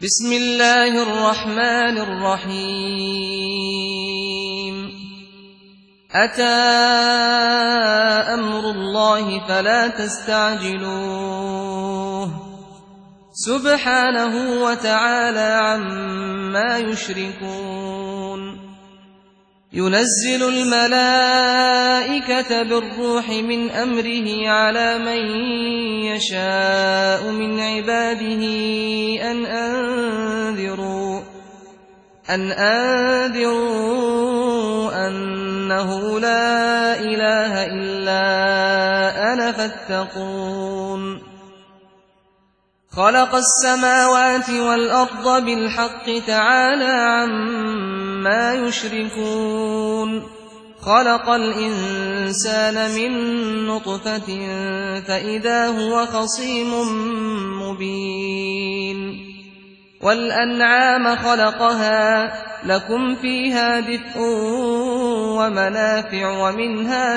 بسم الله الرحمن الرحيم أتى أمر الله فلا تستعجلوه سبحانه وتعالى عما يشركون ينزل الملائكة بالروح من أمره على من يشاء من عباده أن أنذروا أنه لا إله إلا أنا فاتقون خلق السماوات والأرض بالحق تعالى عما يشركون خلق الإنسان من نطفة فإذا هو خصيم مبين والأنعام خلقها لكم فيها دفء ومنافع ومنها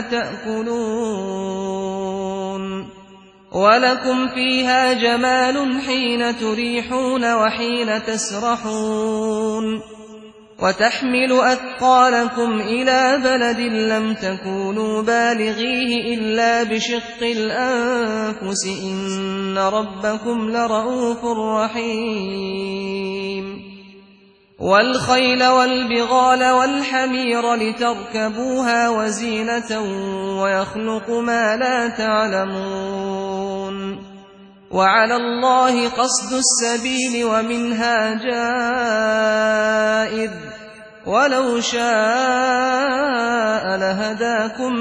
تأكلون ولكم فيها جمال حين تريحون وحين تسرحون وتحمل أثقالكم إلى بلد لم تكونوا بالغيه إلا بشق الأنفس إن ربكم لرؤوف رحيم والخيل والبغال والحمير لتركبوها وزينة ويخلق ما لا تعلمون وعلى الله قصد السبيل ومنها جائر ولو شاء لهداكم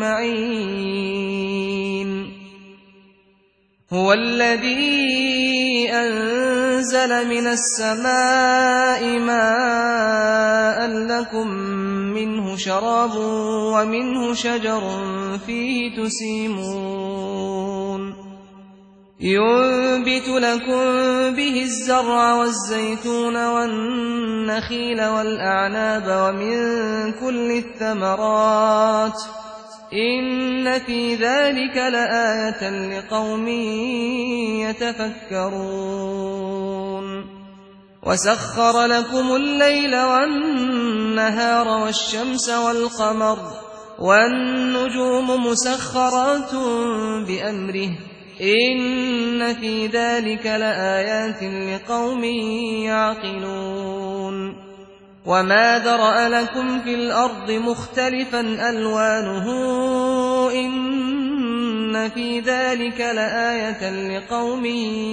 أجمعين هو الذي أنزل من السماء ماء لكم منه شراب ومنه شجر فيه تسيمون ينبت لكم به الزرع والزيتون والنخيل والأعناب ومن كل الثمرات إن في ذلك لآية لقوم يتفكرون وسخر لكم الليل والنهار والشمس والقمر والنجوم مسخرات بأمره إن في ذلك لآيات لقوم يعقلون وما ذرأ لكم في الأرض مختلفا ألوانه إن في ذلك لآية لقوم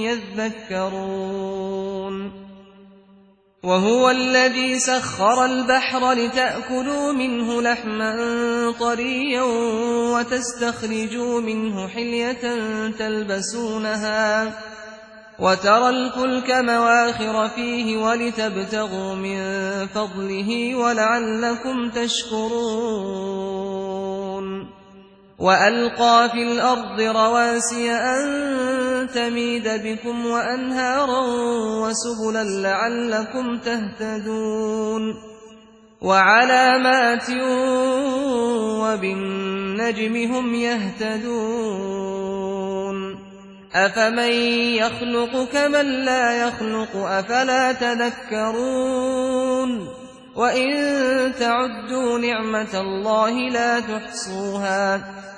يذكرون وهو الذي سخر البحر لتأكلوا منه لحما طريا وتستخرجوا منه حلية تلبسونها وترى الفلك مواخر فيه ولتبتغوا من فضله ولعلكم تشكرون وألقى في الأرض رواسي أن تميد بكم وأنهارا وسبلا لعلكم تهتدون وعلامات وبالنجم هم يهتدون أفمن يخلق كمن لا يخلق أفلا تذكرون وإن تعدوا نعمة الله لا تحصوها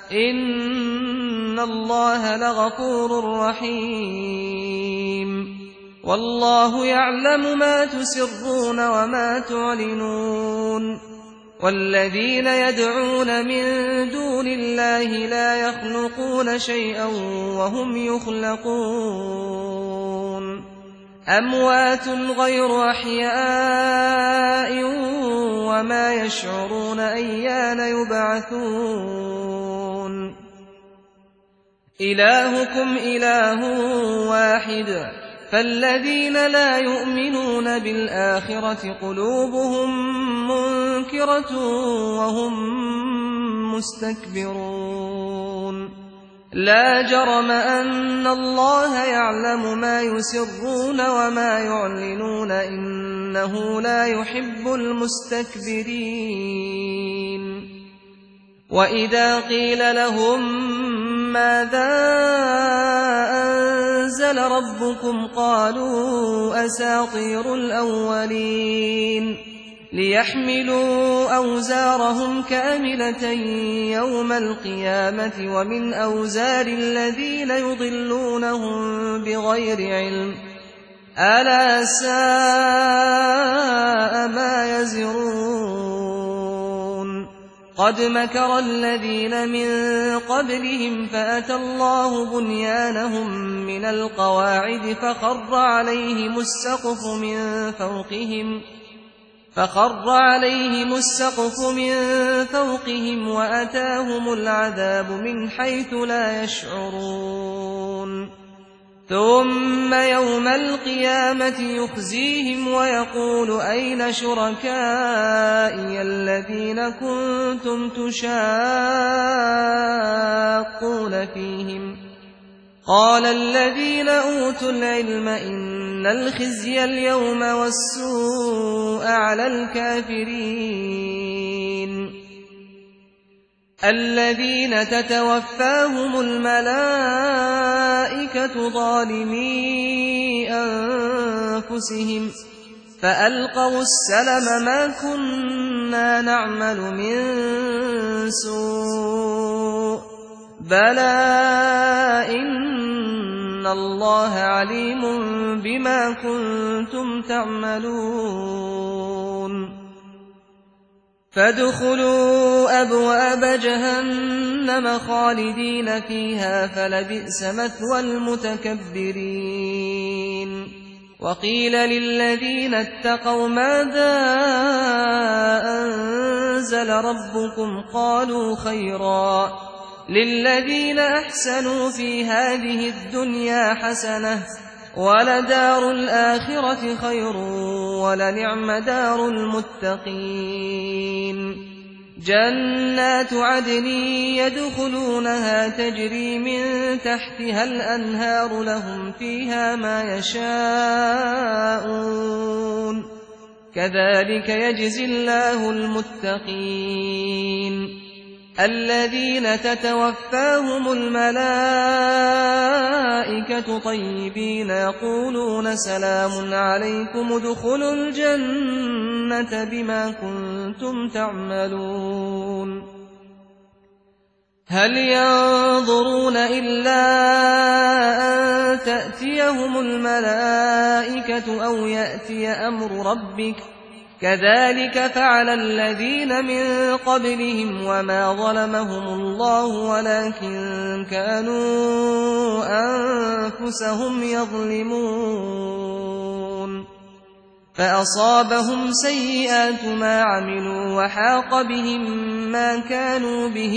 إن الله لغفور رحيم والله يعلم ما تسرون وما تعلنون والذين يدعون من دون الله لا يخلقون شيئا وهم يخلقون أموات غير أحياء وما يشعرون أيان يبعثون إلهكم إله واحد فالذين لا يؤمنون بالآخرة قلوبهم منكرة وهم مستكبرون لا جرم أن الله يعلم ما يسرون وما يعلنون إنه لا يحب المستكبرين وإذا قيل لهم ماذا أنزل أنزل ربكم قالوا أساطير الأولين ليحملوا أوزارهم كاملة يوم القيامة ومن أوزار الذين يضلونهم بغير علم ألا ساء ما يزرون قد مكر الذين من قبلهم فأتى الله بنيانهم من القواعد فخر عليهم السقف من فوقهم وأتاهم العذاب من حيث لا يشعرون ثم يوم القيامة يخزيهم ويقول أين شركائي الذين كنتم تشاقون فيهم قال الذين أوتوا العلم إن الخزي اليوم والسوء على الكافرين الذين تتوفاهم الملائكة ظالمي أنفسهم فألقوا السلم ما كنا نعمل من سوء بلى إن الله عليم بما كنتم تعملون فادخلوا أبواب جهنم خالدين فيها فلبئس مثوى المتكبرين وقيل للذين اتقوا ماذا أنزل ربكم قالوا خيرا للذين أحسنوا في هذه الدنيا حسنة ولدار الآخرة خير ولنعم دار المتقين جنات عدن يدخلونها تجري من تحتها الأنهار لهم فيها ما يشاءون كذلك يجزي الله المتقين الذين تتوفاهم الملائكة طيبين يقولون سلام عليكم ادخلوا الجنة بما كنتم تعملون هل ينظرون إلا أن تأتيهم الملائكة أو يأتي أمر ربك كذلك فعل الذين من قبلهم وما ظلمهم الله ولكن كانوا أنفسهم يظلمون فأصابهم سيئات ما عملوا وحاق بهم ما كانوا به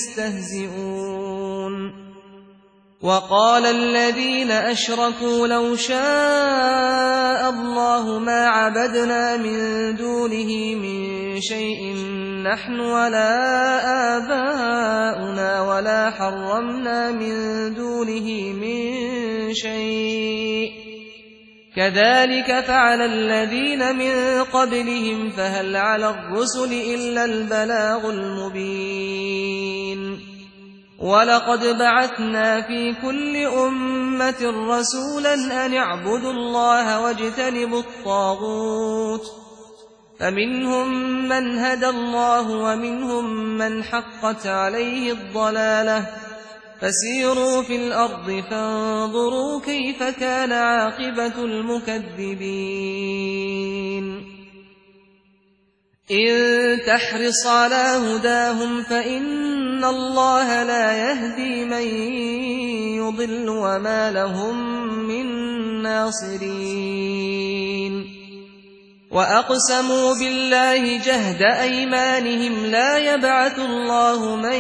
يستهزئون وقال الذين أشركوا لو شاء الله ما عبدنا من دونه من شيء نحن ولا آباؤنا ولا حرمنا من دونه من شيء كذلك فعل الذين من قبلهم فهل على الرسل إلا البلاغ المبين ولقد بعثنا في كل أمة رسولا أن اعبدوا الله واجتنبوا الطاغوت فمنهم من هدى الله ومنهم من حقت عليه الضلالة فسيروا في الأرض فانظروا كيف كان عاقبة المكذبين إن تحرص على هداهم فإن الله لا يهدي من يضل وما لهم من ناصرين وأقسموا بالله جهد أيمانهم لا يبعث الله من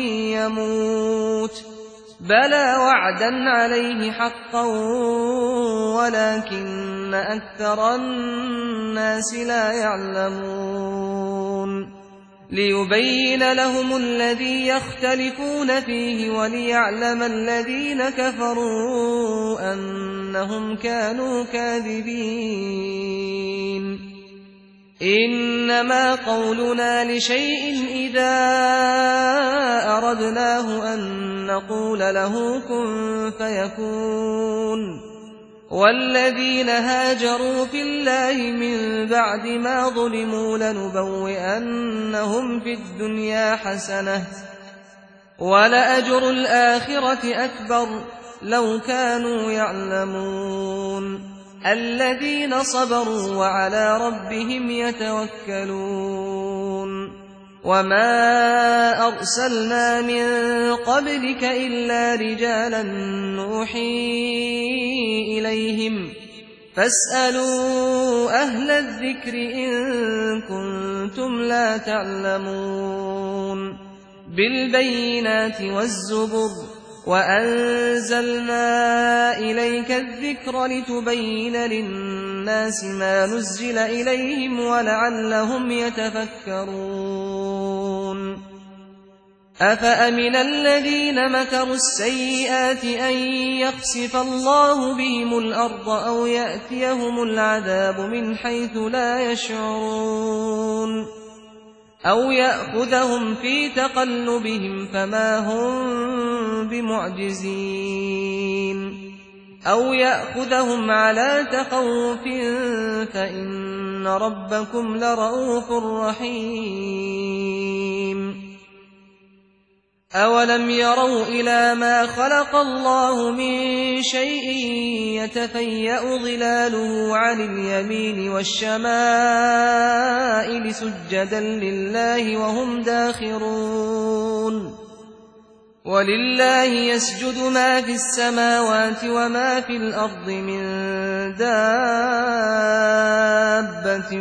يموت بلى وعدا عليه حقا ولكن أكثر الناس لا يعلمون ليبين لهم الذي يختلفون فيه وليعلم الذين كفروا أنهم كانوا كاذبين إنما قولنا لشيء إذا أردناه أن نقول له كن فيكون والذين هاجروا في الله من بعد ما ظلموا لنبوئنهم في الدنيا حسنة ولأجر الآخرة أكبر لو كانوا يعلمون الذين صبروا وعلى ربهم يتوكلون وما أرسلنا من قبلك إلا رجالا نوحي إليهم فاسألوا أهل الذكر إن كنتم لا تعلمون بالبينات والزبر وأنزلنا إليك الذكر لتبين للناس ما نزل إليهم ولعلهم يتفكرون أفأمن الذين مكروا السيئات أن يخسف الله بهم الأرض أو يأتيهم العذاب من حيث لا يشعرون أو يأخذهم في تقلبهم فما هم بمعجزين أو يأخذهم على تخوف فإن ربكم لرؤوف رحيم أولم يروا إلى ما خلق الله من شيء يتفيأ ظلاله عن اليمين والشمائل سجدا لله وهم داخرون ولله يسجد ما في السماوات وما في الأرض من دابة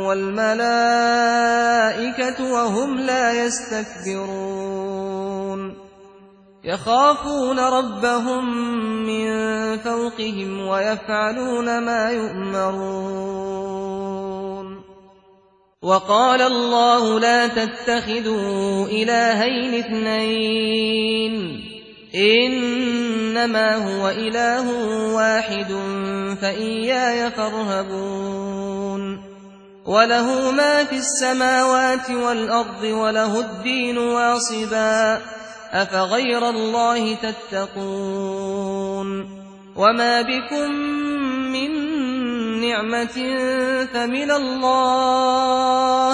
والملائكة وهم لا يستكبرون يخافون ربهم من فوقهم ويفعلون ما يؤمرون وقال الله لا تتخذوا إلهين اثنين إنما هو إله واحد فإياي فارهبون وله ما في السماوات والأرض وله الدين واصبا أفغير الله تتقون وما بكم من نعمة فمن الله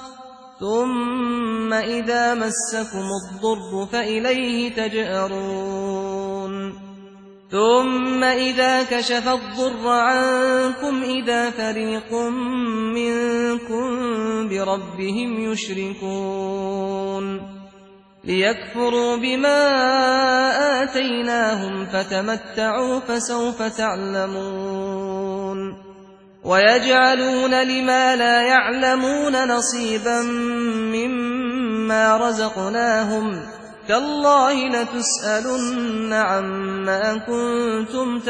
ثم إذا مسكم الضر فإليه تجأرون ثم إذا كشف الضر عنكم إذا فريق منكم بربهم يشركون ليكفروا بما آتيناهم فتمتعوا فسوف تعلمون ويجعلون لما لا يعلمون نصيبا مما رزقناهم تالله لتسألن عما كنتم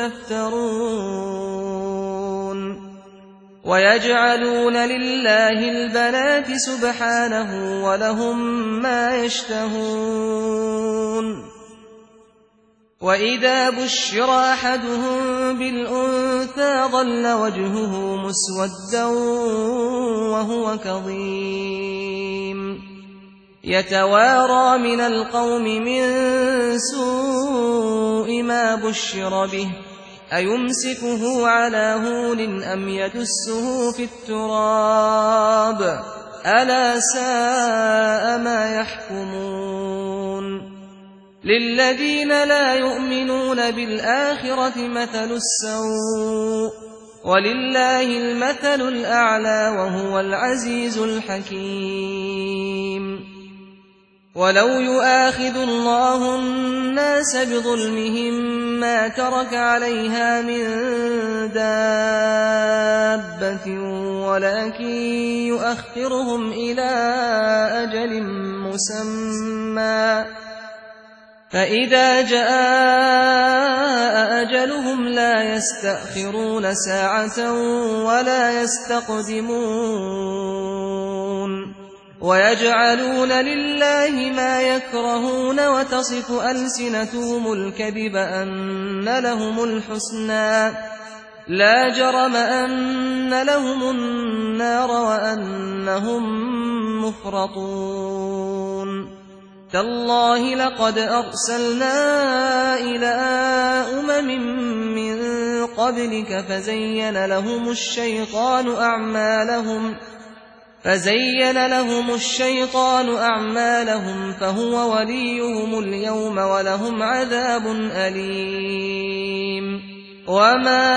تفترون ويجعلون لله البنات سبحانه ولهم ما يشتهون وإذا بشر أحدهم بالأنثى ظل وجهه مسودا وهو كظيم يتوارى من القوم من سوء ما بشر به أيمسكه على هون أم يدسه في التراب ألا ساء ما يحكمون للذين لا يؤمنون بالآخرة مثل السوء ولله المثل الأعلى وهو العزيز الحكيم ولو يؤاخذ الله الناس بظلمهم ما ترك عليها من دابة ولكن يؤخرهم إلى أجل مسمى فإذا جاء أجلهم لا يستأخرون ساعة ولا يستقدمون ويجعلون لله ما يكرهون وتصف ألسنتهم الكذب أن لهم الحسنى لا جرم أن لهم النار وأنهم مفرطون تالله لقد أرسلنا إلى من قبلك فزين لهم الشيطان أعمالهم فهو وليهم اليوم ولهم عذاب أليم وما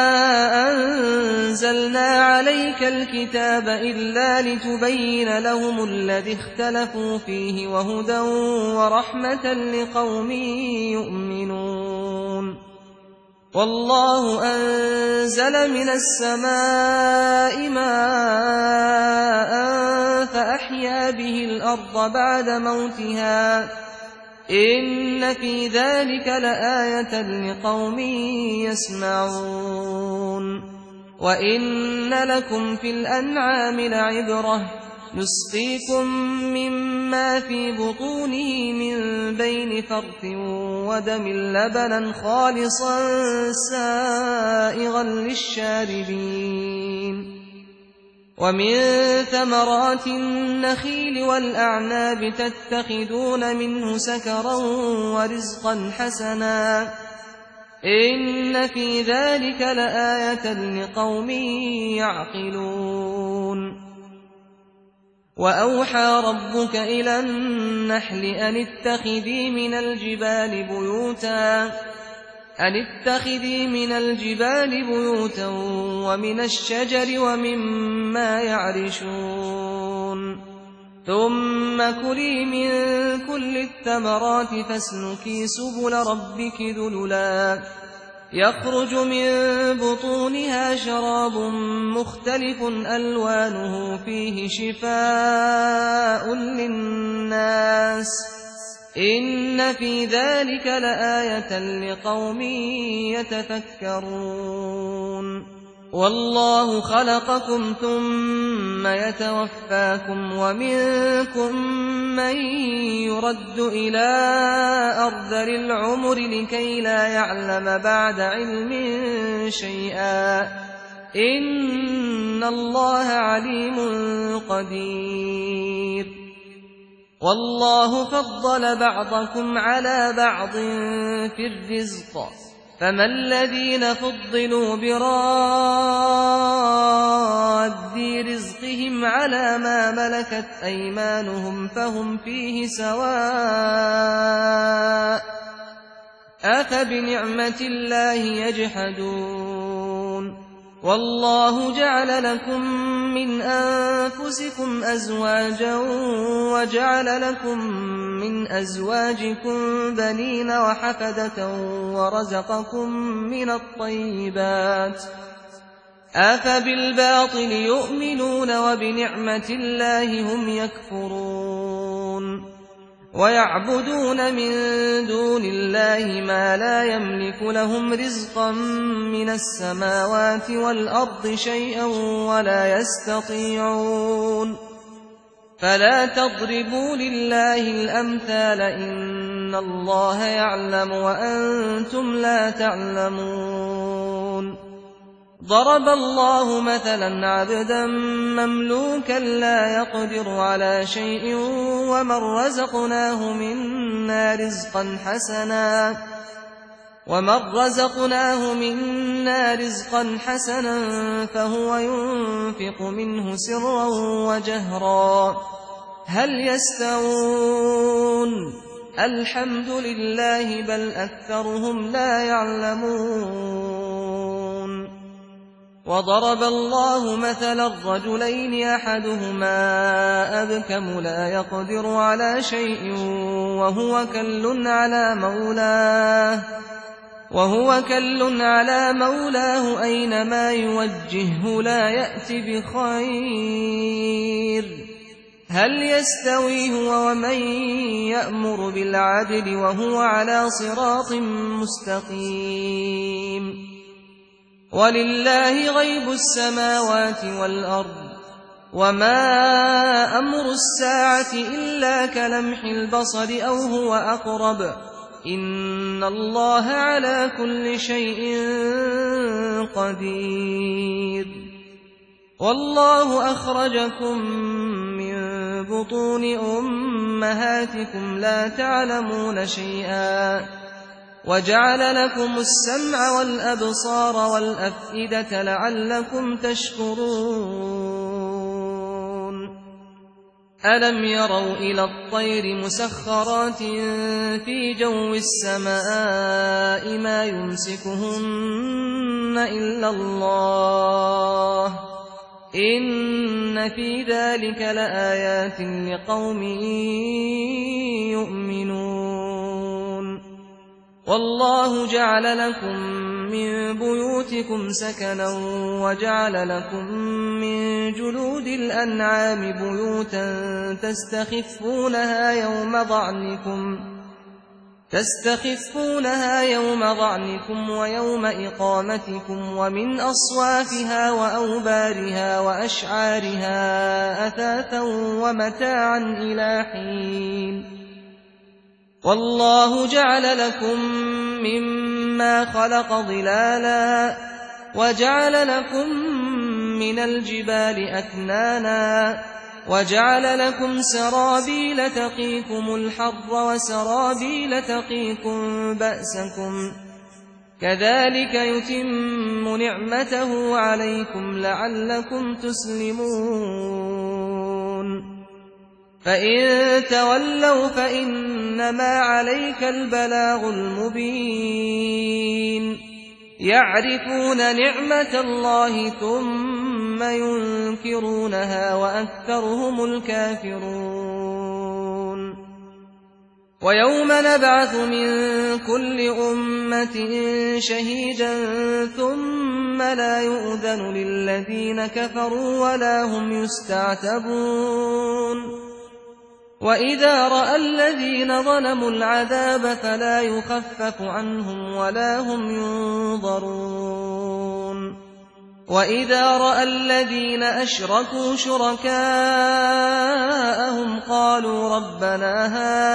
أنزلنا عليك الكتاب إلا لتبين لهم الذي اختلفوا فيه وهدى ورحمة لقوم يؤمنون والله أنزل من السماء ماء فأحيا به الأرض بعد موتها إن في ذلك لآية لقوم يسمعون وإن لكم في الأنعام لعبرة نسقيكم مما في بطونه من بين فرث ودم لبنا خالصا سائغا للشاربين ومن ثمرات النخيل والأعناب تتخذون منه سكرا ورزقا حسنا إن في ذلك لآية لقوم يعقلون وأوحى ربك إلى النحل أن اتخذي من الجبال بيوتا ومن الشجر ومما يعرشون ثم كلي من كل الثمرات فاسلكي سبل ربك ذللا يخرج من بطونها شراب مختلف ألوانه فيه شفاء للناس إن في ذلك لآية لقوم يتفكرون والله خلقكم ثم يتوفاكم ومنكم من يرد إلى أرذل العمر لكي لا يعلم بعد علم شيئا إن الله عليم قدير والله فضل بعضكم على بعض في الرزق فما الذين فضلوا براد رزقهم على ما ملكت أيمانهم فهم فيه سواء أفبنعمة الله يجحدون والله جعل لكم من أنفسكم أزواجا وجعل لكم من أزواجكم بنين وحفدة ورزقكم من الطيبات أفبالباطل يؤمنون وبنعمة الله هم يكفرون ويعبدون من دون الله ما لا يملك لهم رزقا من السماوات والأرض شيئا ولا يستطيعون فلا تضربوا لله الأمثال إن الله يعلم وأنتم لا تعلمون ضرب الله مثلا عبدا مملوكا لا يقدر على شيء ومن رزقناه منا رزقا حسنا فهو ينفق منه سرا وجهرا هل يستوون الحمد لله بل أكثرهم لا يعلمون وضرب الله مثلا الرجلين أحدهما أبكم لا يقدر على شيء وهو كل على مولاه أينما يوجهه لا يأت بخير هل يستوي هو ومن يأمر بالعدل وهو على صراط مستقيم ولله غيب السماوات والأرض وما أمر الساعة إلا كلمح البصر أو هو أقرب إن الله على كل شيء قدير والله أخرجكم من بطون أمهاتكم لا تعلمون شيئا وجعل لكم السمع والأبصار والأفئدة لعلكم تشكرون ألم يروا إلى الطير مسخرات في جو السماء ما يمسكهن إلا الله إن في ذلك لآيات لقوم يؤمنون والله جعل لكم من بيوتكم سكنا وجعل لكم من جلود الأنعام بيوتا تستخفونها يوم ضعنكم ويوم إقامتكم ومن أصوافها وأوبارها وأشعارها أثاثا ومتاعا إلى حين والله جعل لكم مما خلق ظلالا وجعل لكم من الجبال أكنانا وجعل لكم سرابيل تقيكم الحر وسرابيل تقيكم بأسكم كذلك يتم نعمته عليكم لعلكم تسلمون فإن تولوا فإنما عليك البلاغ المبين يعرفون نعمة الله ثم ينكرونها وأكثرهم الكافرون ويوم نبعث من كل أمة شهيدا ثم لا يؤذن للذين كفروا ولا هم يستعتبون وإذا رأى الذين ظلموا العذاب فلا يخفف عنهم ولا هم ينظرون وإذا رأى الذين أشركوا شركاءهم قالوا ربنا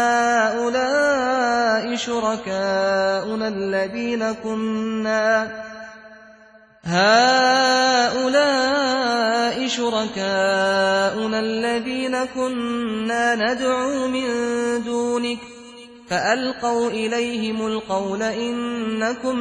هؤلاء شركاؤنا الذين كنا ندعو من دونك فألقوا إليهم القول إنكم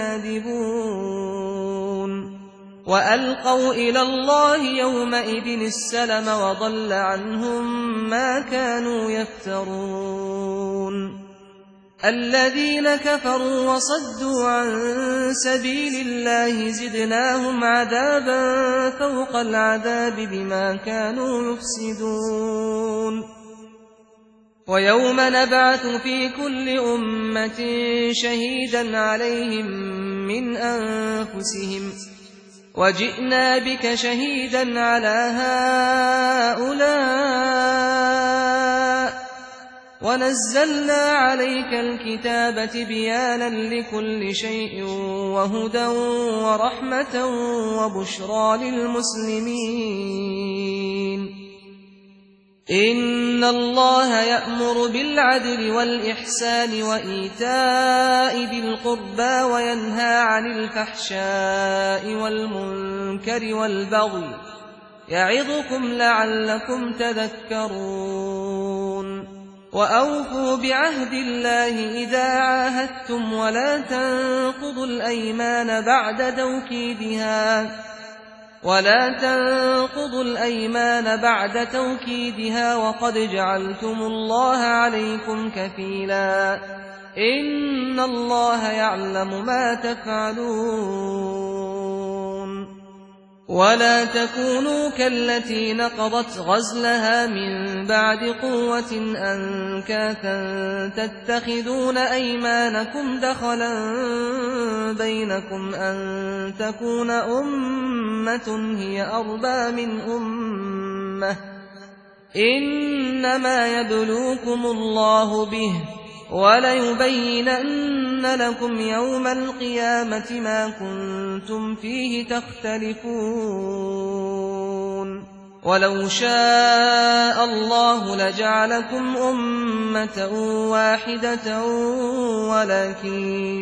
لكاذبون وألقوا إلى الله يومئذ السلم وضل عنهم ما كانوا يفترون الذين كفروا وصدوا عن سبيل الله زدناهم عذابا فوق العذاب بما كانوا يفسدون ويوم نبعث في كل أمة شهيدا عليهم من أنفسهم وجئنا بك شهيدا على هؤلاء ونزلنا عليك الكتاب تبيانا لكل شيء وهدى ورحمة وبشرى للمسلمين إن الله يأمر بالعدل والإحسان وإيتاء ذي القربى وينهى عن الفحشاء والمنكر والبغي يعظكم لعلكم تذكرون وأوفوا بعهد الله إذا عاهدتم ولا تنقضوا الأيمان بعد توكيدها وقد جعلتم الله عليكم كفيلا إن الله يعلم ما تفعلون ولا تكونوا كالتي نقضت غزلها من بعد قوة أنكاثا تتخذون أيمانكم دخلا بينكم أن تكون أمة هي أربى من أمة إنما يبلوكم الله به وليبينن لكم يوم القيامة ما كنتم فيه تختلفون ولو شاء الله لجعلكم أمة واحدة ولكن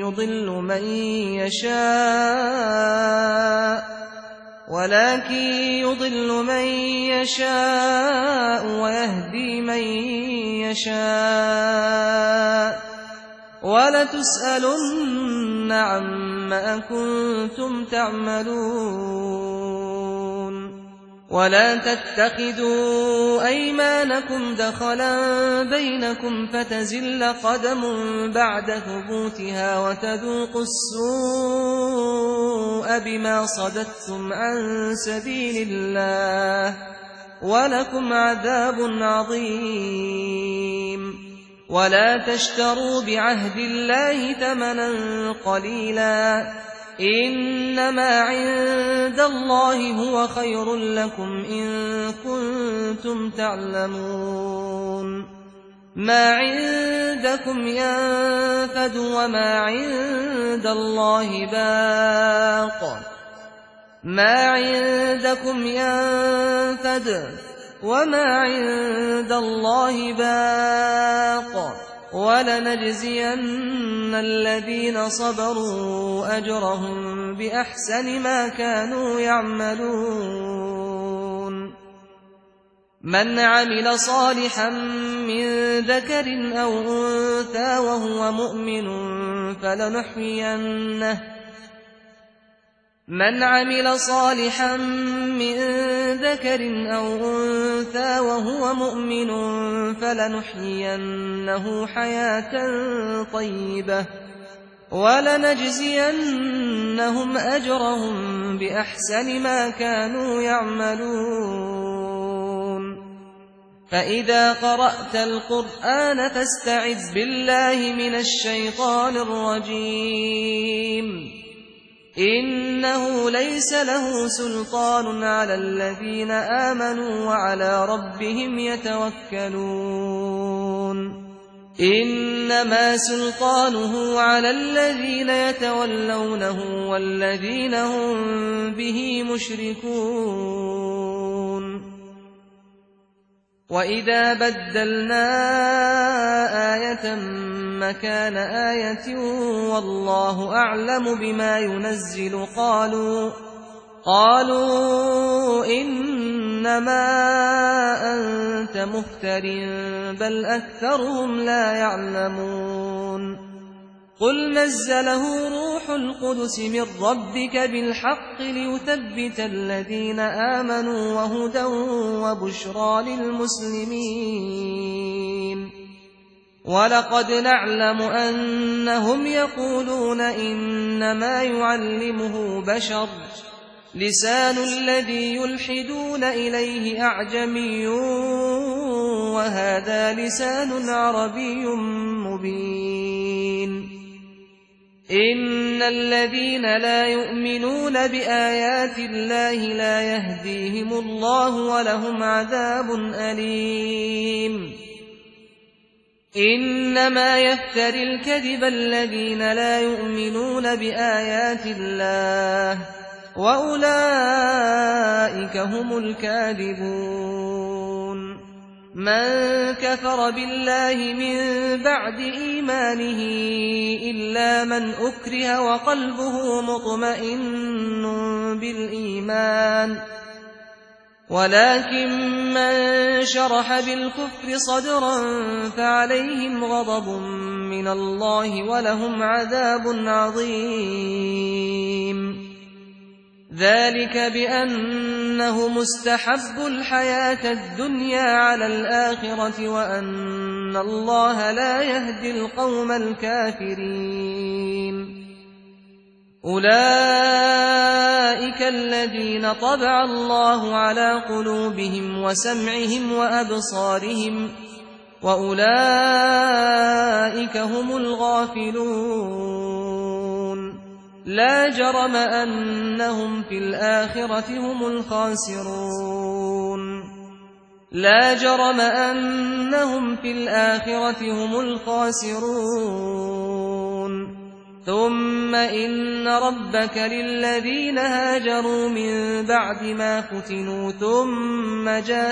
يضل من يشاء ويهدي من يشاء ولتسألن عما كنتم تعملون ولا تتخذوا أيمانكم دخلا بينكم فتزل قدم بعد ثبوتها وتذوقوا السوء بما صددتم عن سبيل الله ولكم عذاب عظيم ولا تشتروا بعهد الله ثمنا قليلا إنما عند الله هو خير لكم إن كنتم تعلمون ما عندكم ينفد وما عند الله باق ما عندكم ينفد وما عند الله باق ولنجزين الذين صبروا أجرهم بأحسن ما كانوا يعملون من عمل صالحا من ذكر أو أنثى وهو مؤمن فلنحيينه حياة طيبة ولنجزينهم أجرهم بأحسن ما كانوا يعملون فإذا قرأت القرآن فاستعذ بالله من الشيطان الرجيم إنه ليس له سلطان على الذين آمنوا وعلى ربهم يتوكلون إنما سلطانه على الذين يتولونه والذين هم به مشركون وإذا بدلنا آية مكان آية والله أعلم بما ينزل قالوا إنما أنت مفتر بل أكثرهم لا يعلمون قل نزله روح القدس من ربك بالحق ليثبت الذين آمنوا وهدى وبشرى للمسلمين ولقد نعلم أنهم يقولون إنما يعلمه بشر لسان الذي يلحدون إليه أعجمي وهذا لسان عربي مبين إن الذين لا يؤمنون بآيات الله لا يهديهم الله ولهم عذاب أليم إنما يفتري الكذب الذين لا يؤمنون بآيات الله وأولئك هم الكاذبون من كفر بالله من بعد إيمانه إلا من أكره وقلبه مطمئن بالإيمان ولكن من شرح بالكفر صدرا فعليهم غضب من الله ولهم عذاب عظيم ذلك بأنه مستحب الحياة الدنيا على الآخرة وأن الله لا يهدي القوم الكافرين أولئك الذين طبع الله على قلوبهم وسمعهم وأبصارهم وأولئك هم الغافلون لا جرم أنهم في الآخرة هم الخاسرون ثم إن ربك للذين هاجروا من بعد ما فتنوا ثم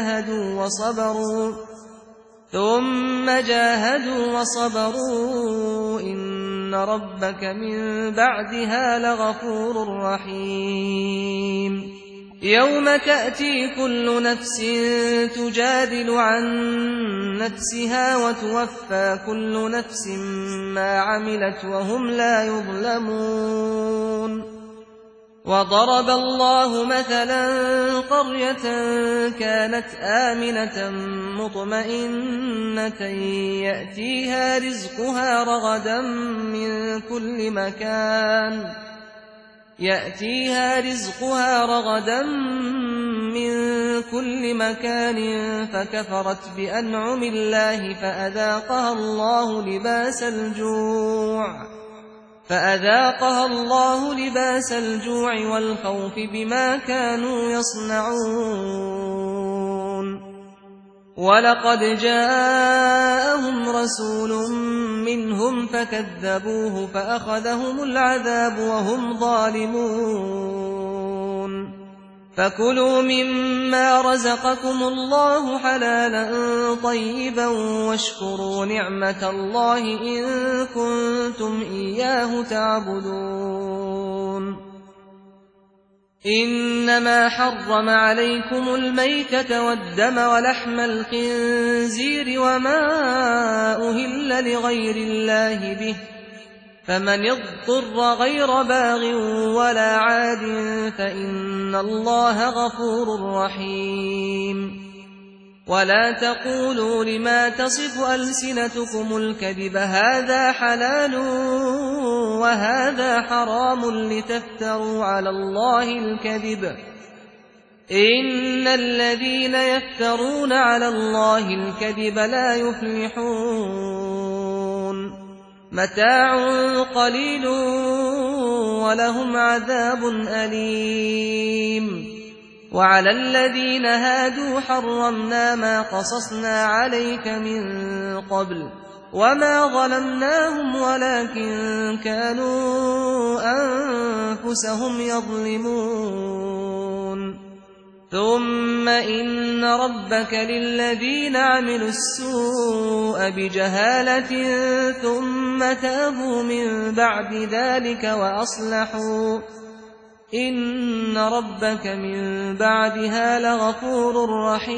جاهدوا وصبروا إن ربك من بعدها لغفور رحيم يوم تأتي كل نفس تجادل عن نفسها وتوفى كل نفس ما عملت وهم لا يظلمون وضرب الله مثلا قرية كانت آمنة مطمئنة يأتيها رزقها رغدا من كل مكان فكفرت بأنعم الله فأذاقها الله لباس الجوع والخوف بما كانوا يصنعون ولقد جاءهم رسول منهم فكذبوه فأخذهم العذاب وهم ظالمون فكلوا مما رزقكم الله حلالا طيبا واشكروا نعمة الله إن كنتم إياه تعبدون إنما حرم عليكم الميتة والدم ولحم الخنزير وما أهل لغير الله به فمن اضطر غير باغ ولا عاد فإن الله غفور رحيم ولا تقولوا لما تصف ألسنتكم الكذب هذا حلال وهذا حرام لتفتروا على الله الكذب إن الذين يفترون على الله الكذب لا يفلحون متاع قليل ولهم عذاب أليم وعلى الذين هادوا حرمنا ما قصصنا عليك من قبل وما ظلمناهم ولكن كانوا أنفسهم يظلمون ثم إن ربك للذين عملوا السوء بجهالة ثم تابوا من بعد ذلك وأصلحوا إن ربك من بعدها لغفور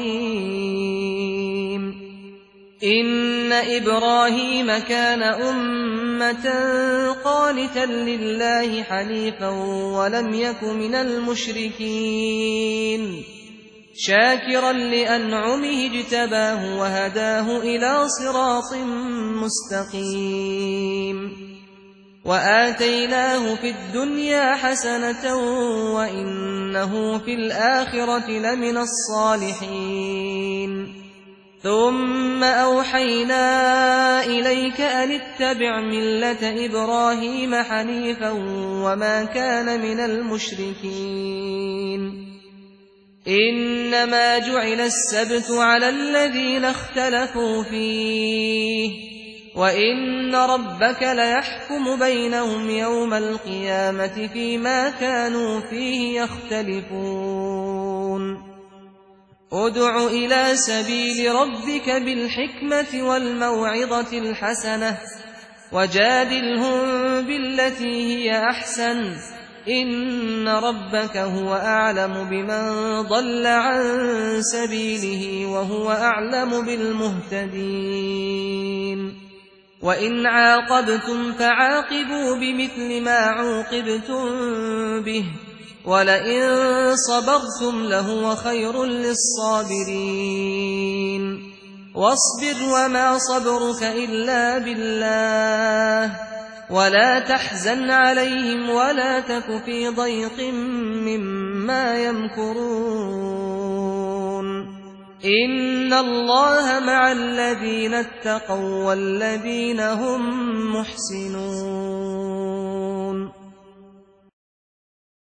رحيم إن إبراهيم كان أمة قانتا لله حنيفا ولم يك من المشركين شاكرا لأنعمه اجتباه وهداه إلى صراط مستقيم وآتيناه في الدنيا حسنة وإنه في الآخرة لمن الصالحين ثم أوحينا إليك أن اتبع ملة إبراهيم حنيفا وما كان من المشركين إنما جعل السبت على الذين اختلفوا فيه وإن ربك ليحكم بينهم يوم القيامة فيما كانوا فيه يختلفون ادع إلى سبيل ربك بالحكمة والموعظة الحسنة وجادلهم بالتي هي أحسن إن ربك هو أعلم بمن ضل عن سبيله وهو أعلم بالمهتدين وإن عاقبتم فعاقبوا بمثل ما عوقبتم به ولئن صبرتم لهو خير للصابرين واصبر وما صبرك إلا بالله ولا تحزن عليهم ولا تك في ضيق مما يمكرون إن الله مع الذين اتقوا والذين هم محسنون